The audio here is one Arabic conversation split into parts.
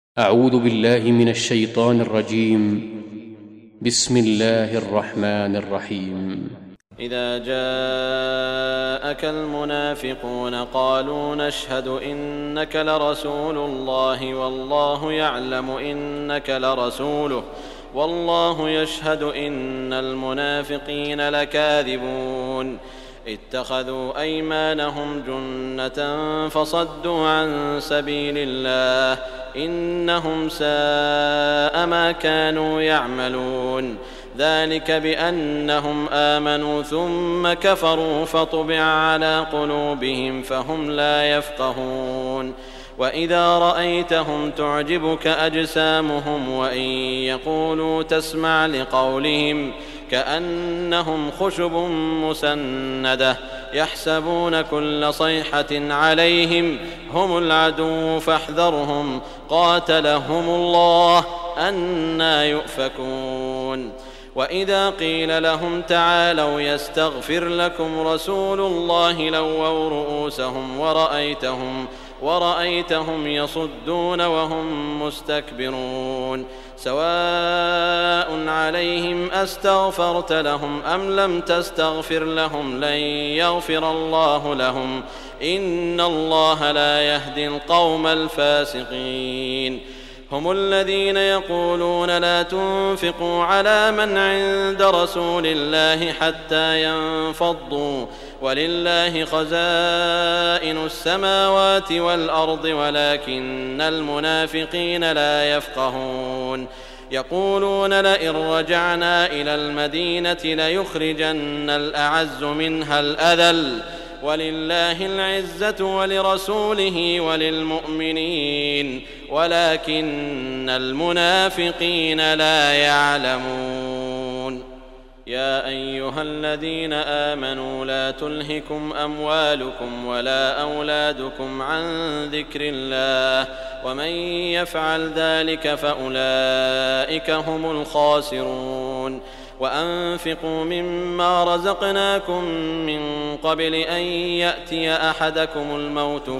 أعوذ بالله من الشيطان الرجيم. بسم الله الرحمن الرحيم. إذا جاءك المنافقون قالوا نشهد إنك لرسول الله والله يعلم إنك لرسوله والله يشهد إن المنافقين لكاذبون اتخذوا أيمانهم جنة فصدوا عن سبيل الله إنهم ساء ما كانوا يعملون ذلك بأنهم آمنوا ثم كفروا فطبع على قلوبهم فهم لا يفقهون وإذا رأيتهم تعجبك أجسامهم وإن يقولوا تسمع لقولهم كأنهم خشب مسندة يحسبون كل صيحة عليهم هم العدو فاحذرهم قاتلهم الله أنى يؤفكون وإذا قيل لهم تعالوا يستغفر لكم رسول الله لووا رؤوسهم ورأيتهم يصدون وهم مستكبرون سواء عليهم أستغفرت لهم أم لم تستغفر لهم لن يغفر الله لهم إن الله لا يهدي القوم الفاسقين هم الذين يقولون لا تنفقوا على من عند رسول الله حتى ينفضوا ولله خزائن السماوات والأرض ولكن المنافقين لا يفقهون يقولون لئن رجعنا إلى المدينة ليخرجن الأعز منها الأذل ولله العزة ولرسوله وللمؤمنين ولكن المنافقين لا يعلمون يا أيها الذين آمنوا لا تلهكم أموالكم ولا أولادكم عن ذكر الله ومن يفعل ذلك فأولئك هم الخاسرون وأنفقوا مما رزقناكم من قبل أن يأتي أحدكم الموت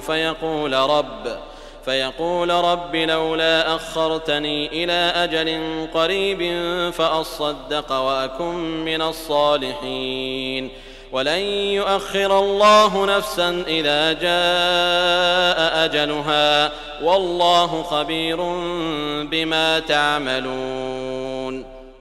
فيقول رب لولا أخرتني إلى أجل قريب فأصدق وأكن من الصالحين ولن يؤخر الله نفسا إذا جاء أجلها والله خبير بما تعملون.